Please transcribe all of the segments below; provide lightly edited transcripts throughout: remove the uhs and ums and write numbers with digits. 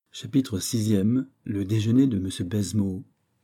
Chapitre 6e. Le déjeuner de M. Baisemeaux.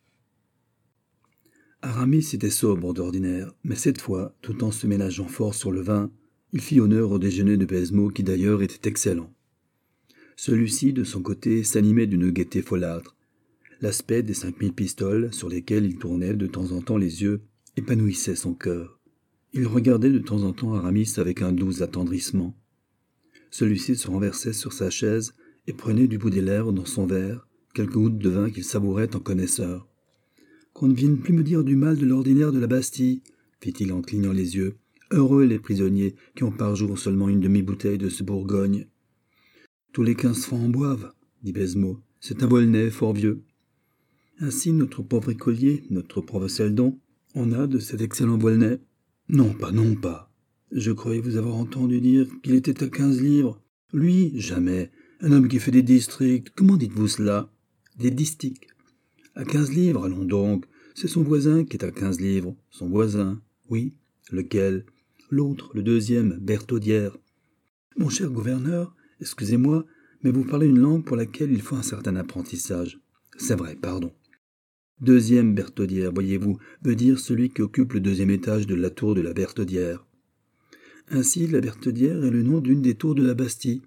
Aramis était sobre d'ordinaire, mais cette fois, tout en se ménageant fort sur le vin, il fit honneur au déjeuner de Baisemeaux qui d'ailleurs était excellent. Celui-ci, de son côté, s'animait d'une gaieté folâtre. L'aspect des 5000 pistoles, sur lesquels il tournait de temps en temps les yeux, épanouissait son cœur. Il regardait de temps en temps Aramis avec un doux attendrissement. Celui-ci se renversait sur sa chaise et prenait du bout des lèvres dans son verre quelques gouttes de vin qu'il savourait en connaisseur. « Qu'on ne vienne plus me dire du mal de l'ordinaire de la Bastille, fit-il en clignant les yeux. Heureux les prisonniers qui ont par jour seulement une demi-bouteille de ce Bourgogne. Tous les 15 francs en boivent, dit Baisemeaux. C'est un Volnay fort vieux. Ainsi notre pauvre écolier, notre pauvre Seldon, on a de cet excellent Volnay. Non pas. Je croyais vous avoir entendu dire qu'il était à 15 livres. Lui, jamais. Un homme qui fait des districts. Comment dites-vous cela? Des distiques. À 15 livres, allons donc. C'est son voisin qui est à 15 livres. Son voisin. Oui. Lequel? L'autre, le deuxième, Bertaudière. Mon cher gouverneur, excusez-moi, mais vous parlez une langue pour laquelle il faut un certain apprentissage. C'est vrai, pardon. Deuxième Bertaudière, voyez-vous, veut dire celui qui occupe le deuxième étage de la tour de la Bertaudière. Ainsi, la Bertaudière est le nom d'une des tours de la Bastille.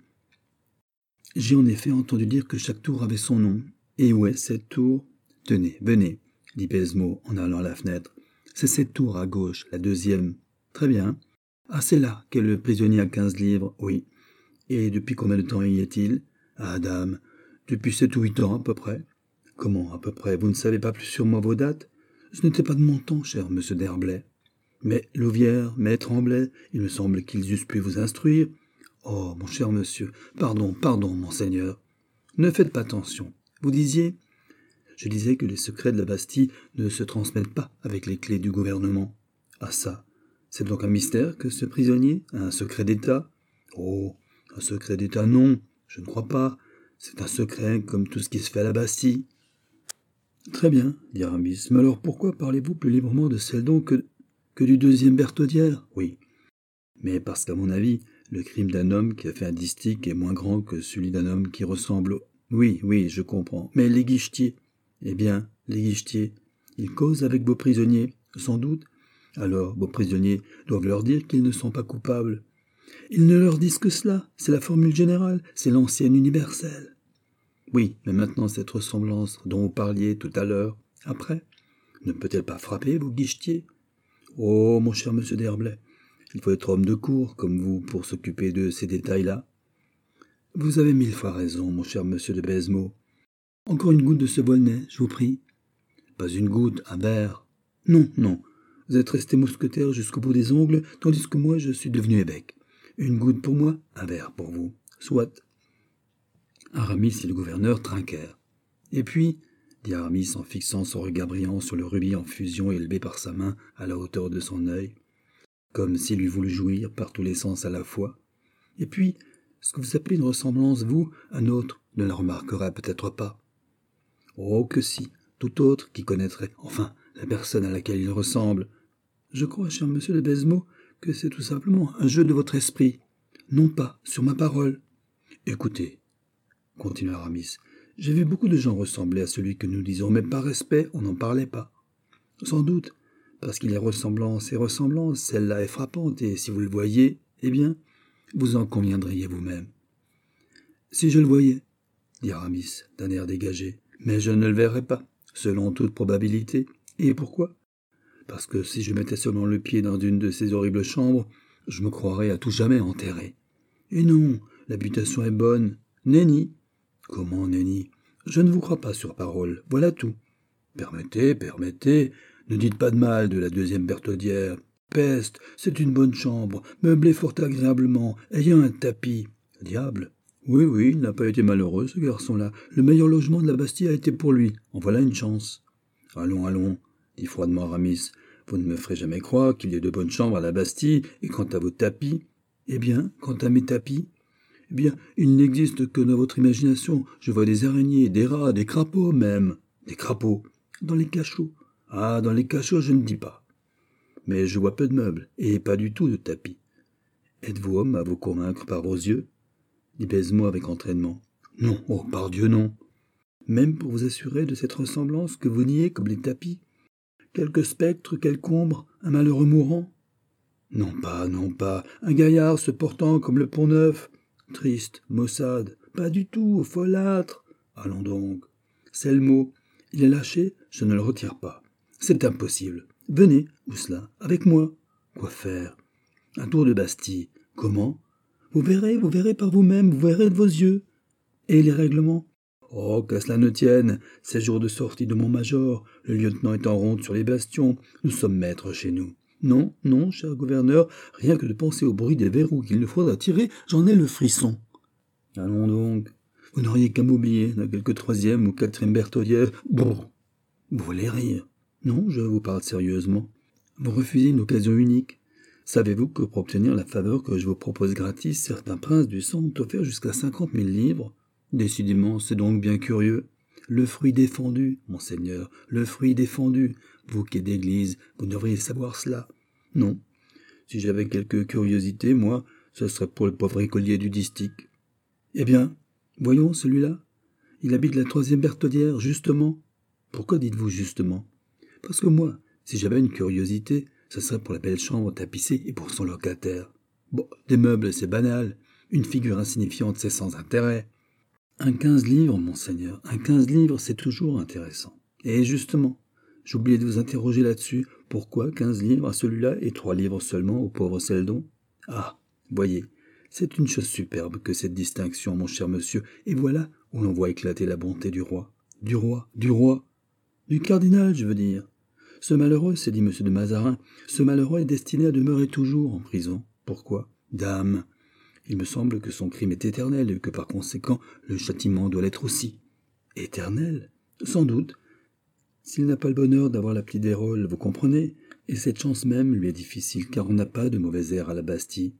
J'ai en effet entendu dire que chaque tour avait son nom. Et où est cette tour? Tenez, venez, dit Baisemeaux en allant à la fenêtre. C'est cette tour à gauche, la deuxième. Très bien. Ah, c'est là qu'est le prisonnier à 15 livres, oui. Et depuis combien de temps y est-il? Ah, dame, depuis 7 ou 8 ans à peu près. Comment, à peu près? Vous ne savez pas plus sur moi vos dates? Ce n'était pas de mon temps, cher monsieur d'Herblay. Mais Louvière, Maître Tremblay, il me semble qu'ils eussent pu vous instruire. Oh, mon cher monsieur, pardon, monseigneur. Ne faites pas attention. Vous disiez? Je disais que les secrets de la Bastille ne se transmettent pas avec les clés du gouvernement. Ah ça, c'est donc un mystère que ce prisonnier a un secret d'État? Oh, un secret d'État non, je ne crois pas. C'est un secret comme tout ce qui se fait à la Bastille. Très bien, dit Aramis, mais alors pourquoi parlez-vous plus librement de Seldon que du deuxième Bertaudière? Oui, mais parce qu'à mon avis, le crime d'un homme qui a fait un distique est moins grand que celui d'un homme qui ressemble au... Oui, je comprends. Mais les guichetiers? Eh bien, les guichetiers, ils causent avec vos prisonniers, sans doute. Alors, vos prisonniers doivent leur dire qu'ils ne sont pas coupables. Ils ne leur disent que cela, c'est la formule générale, c'est l'ancienne universelle. Oui, mais maintenant cette ressemblance dont vous parliez tout à l'heure, après, ne peut-elle pas frapper vos guichetiers? Oh, mon cher monsieur d'Herblay, il faut être homme de cour, comme vous, pour s'occuper de ces détails-là. Vous avez 1000 fois raison, mon cher monsieur de Baisemeaux. Encore une goutte de ce Volnay, je vous prie. Pas une goutte, un verre. Non, vous êtes resté mousquetaire jusqu'au bout des ongles, tandis que moi je suis devenu évêque. Une goutte pour moi, un verre pour vous. Soit. Aramis et le gouverneur trinquèrent. Et puis, dit Aramis en fixant son regard brillant sur le rubis en fusion élevé par sa main à la hauteur de son œil, comme s'il eût voulu jouir par tous les sens à la fois. Et puis, ce que vous appelez une ressemblance, vous, un autre, ne la remarquera peut-être pas. Oh, que si, tout autre qui connaîtrait, enfin, la personne à laquelle il ressemble. Je crois, cher monsieur de Baisemeaux, que c'est tout simplement un jeu de votre esprit. Non pas, sur ma parole. Écoutez, continua Aramis, j'ai vu beaucoup de gens ressembler à celui que nous disons, mais par respect, on n'en parlait pas. Sans doute, parce qu'il y a ressemblance et ressemblance, celle-là est frappante, et si vous le voyez, eh bien, vous en conviendriez vous-même. Si je le voyais, dit Aramis, d'un air dégagé, mais je ne le verrais pas, selon toute probabilité. Et pourquoi? Parce que si je mettais seulement le pied dans une de ces horribles chambres, je me croirais à tout jamais enterré. Et non, l'habitation est bonne. Nenni. Comment nenni? Je ne vous crois pas sur parole, voilà tout. Permettez, ne dites pas de mal de la deuxième Bertaudière. Peste, c'est une bonne chambre, meublée fort agréablement, ayant un tapis. Diable. Oui, il n'a pas été malheureux, ce garçon-là. Le meilleur logement de la Bastille a été pour lui. En voilà une chance. Allons, dit froidement Aramis. Vous ne me ferez jamais croire qu'il y ait de bonnes chambres à la Bastille, et quant à vos tapis... Eh bien, quant à mes tapis... Eh bien, il n'existe que dans votre imagination. Je vois des araignées, des rats, des crapauds même. Des crapauds. Dans les cachots. Ah, dans les cachots, je ne dis pas. Mais je vois peu de meubles, et pas du tout de tapis. Êtes-vous homme à vous convaincre par vos yeux? Dit Baisemeaux avec entraînement. Non, oh, pardieu, non. Même pour vous assurer de cette ressemblance que vous niez comme les tapis? Quelque spectre, quelque ombre, un malheureux mourant? Non pas, un gaillard se portant comme le Pont-Neuf. Triste, maussade, pas du tout, folâtre. Allons donc. C'est le mot. Il est lâché, je ne le retire pas. C'est impossible. Venez, où cela? Avec moi. Quoi faire? Un tour de Bastille. Comment? Vous verrez par vous-même, vous verrez de vos yeux. Et les règlements? Oh, qu'à cela ne tienne, c'est jour de sortie de mon major, le lieutenant est en ronde sur les bastions, nous sommes maîtres chez nous. Non, non, cher gouverneur, rien que de penser au bruit des verrous qu'il nous faudra tirer, j'en ai le frisson. Allons donc, vous n'auriez qu'à m'oublier dans quelque troisième ou quatrième bertaudière. Brrr. Vous voulez rire? Non, je vous parle sérieusement. Vous refusez une occasion unique. Savez-vous que pour obtenir la faveur que je vous propose gratis, certains princes du sang ont offert jusqu'à 50 000 livres? Décidément, c'est donc bien curieux. Le fruit défendu, monseigneur, le fruit défendu. Vous qui êtes d'église, vous devriez savoir cela. Non. Si j'avais quelque curiosité, moi, ce serait pour le pauvre écolier du distique. Eh bien, voyons celui-là. Il habite la troisième bertaudière, justement. Pourquoi dites-vous justement? Parce que moi, si j'avais une curiosité, ce serait pour la belle chambre tapissée et pour son locataire. Bon, des meubles, c'est banal. Une figure insignifiante, c'est sans intérêt. Un 15 livres, monseigneur, un 15 livres, c'est toujours intéressant. Et justement, j'oubliais de vous interroger là-dessus. Pourquoi 15 livres à celui-là et 3 livres seulement au pauvre Seldon? Ah, voyez, c'est une chose superbe que cette distinction, mon cher monsieur, et voilà où l'on voit éclater la bonté du roi. Du cardinal, je veux dire. Ce malheureux, s'est dit monsieur de Mazarin, ce malheureux est destiné à demeurer toujours en prison. Pourquoi? Dame, il me semble que son crime est éternel et que par conséquent le châtiment doit l'être aussi. Éternel? Sans doute. S'il n'a pas le bonheur d'avoir la petite Desrolles, vous comprenez, et cette chance même lui est difficile car on n'a pas de mauvais air à la Bastille.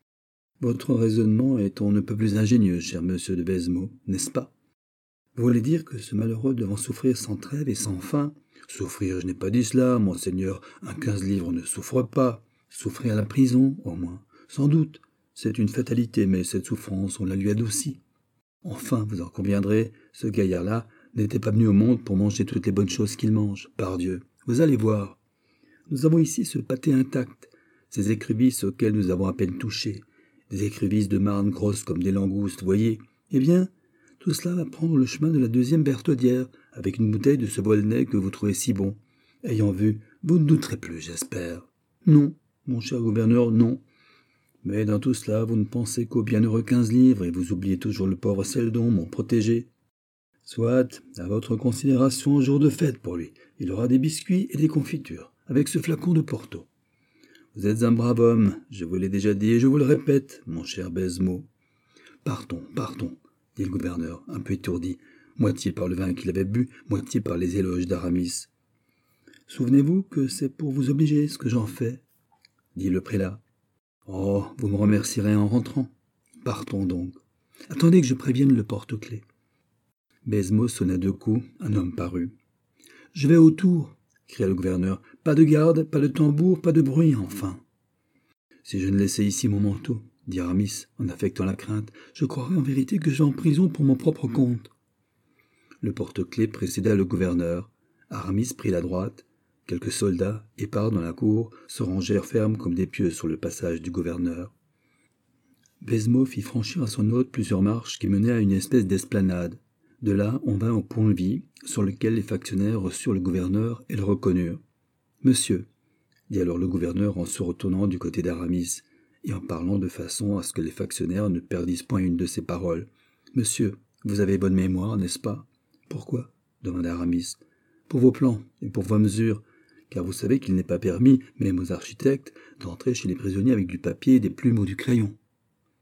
Votre raisonnement est on ne peut plus ingénieux, cher monsieur de Baisemeaux, n'est-ce pas? Vous voulez dire que ce malheureux devant souffrir sans trêve et sans fin? Souffrir, je n'ai pas dit cela, monseigneur, un 15 livres ne souffre pas. Souffrir à la prison, au moins, sans doute. C'est une fatalité, mais cette souffrance, on la lui adoucit. Enfin, vous en conviendrez, ce gaillard-là n'était pas venu au monde pour manger toutes les bonnes choses qu'il mange, pardieu. Vous allez voir. Nous avons ici ce pâté intact, ces écrevisses auxquelles nous avons à peine touché, des écrevisses de marne grosses comme des langoustes, voyez. Eh bien, tout cela va prendre le chemin de la deuxième bertaudière, avec une bouteille de ce Volnay que vous trouvez si bon. Ayant vu, vous ne douterez plus, j'espère. Non, mon cher gouverneur, non. Mais dans tout cela, vous ne pensez qu'au bienheureux 15 livres, et vous oubliez toujours le pauvre Seldon, mon protégé. Soit, à votre considération, jour de fête pour lui. Il aura des biscuits et des confitures, avec ce flacon de Porto. Vous êtes un brave homme, je vous l'ai déjà dit et je vous le répète, mon cher Baisemeaux. Partons, dit le gouverneur, un peu étourdi, moitié par le vin qu'il avait bu, moitié par les éloges d'Aramis. Souvenez-vous que c'est pour vous obliger ce que j'en fais, dit le prélat. Oh, vous me remercierez en rentrant. Partons donc. Attendez que je prévienne le porte-clés. Baisemeaux sonna 2 coups, un homme parut. Je vais autour, cria le gouverneur. Pas de garde, pas de tambour, pas de bruit, enfin. Si je ne laissais ici mon manteau, dit Aramis, en affectant la crainte, je croirais en vérité que je vais en prison pour mon propre compte. Le porte-clés précéda le gouverneur. Aramis prit la droite. Quelques soldats, épars dans la cour, se rangèrent fermes comme des pieux sur le passage du gouverneur. Baisemeaux fit franchir à son hôte plusieurs marches qui menaient à une espèce d'esplanade. De là, on vint au pont-levis, sur lequel les factionnaires reçurent le gouverneur et le reconnurent. « Monsieur, » dit alors le gouverneur en se retournant du côté d'Aramis, et en parlant de façon à ce que les factionnaires ne perdissent point une de ses paroles. « Monsieur, vous avez bonne mémoire, n'est-ce pas ?»« Pourquoi ?» demanda Aramis. « Pour vos plans et pour vos mesures, car vous savez qu'il n'est pas permis, même aux architectes, d'entrer chez les prisonniers avec du papier, des plumes ou du crayon. »« Bon, »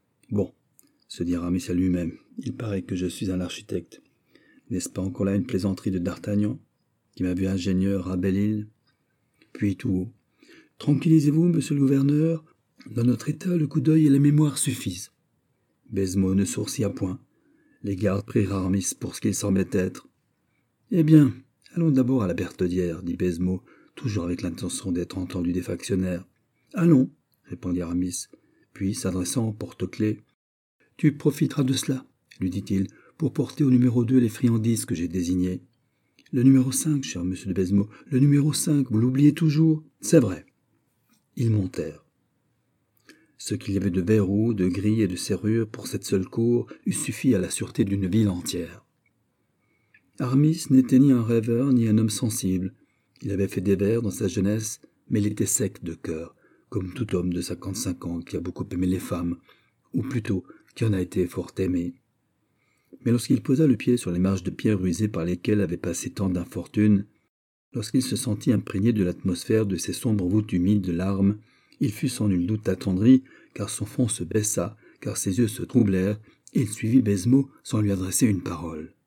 se dit Aramis à lui-même, « il paraît que je suis un architecte. N'est-ce pas encore là une plaisanterie de D'Artagnan, qui m'a vu ingénieur à Belle-Île ?» Puis tout haut. « Tranquillisez-vous, monsieur le gouverneur, dans notre état, le coup d'œil et la mémoire suffisent. » Baisemeaux ne sourcilla point. Les gardes prirent Aramis pour ce qu'il semblait être. « Eh bien, allons d'abord à la bertaudière, dit Baisemeaux, toujours avec l'intention d'être entendu des factionnaires. « Allons, répondit Aramis, puis s'adressant au porte-clés. « Tu profiteras de cela, lui dit-il, pour porter au numéro 2 les friandises que j'ai désignées. Le numéro 5, cher monsieur de Baisemeaux, le numéro 5, vous l'oubliez toujours. C'est vrai. Ils montèrent. Ce qu'il y avait de verrous, de grilles et de serrures pour cette seule cour eût suffi à la sûreté d'une ville entière. Aramis n'était ni un rêveur ni un homme sensible. Il avait fait des vers dans sa jeunesse, mais il était sec de cœur, comme tout homme de 55 ans qui a beaucoup aimé les femmes, ou plutôt qui en a été fort aimé. Mais lorsqu'il posa le pied sur les marches de pierre usées par lesquelles avait passé tant d'infortunes, lorsqu'il se sentit imprégné de l'atmosphère de ces sombres voûtes humides de larmes, il fut sans nul doute attendri, car son front se baissa, car ses yeux se troublèrent, et il suivit Baisemeaux sans lui adresser une parole.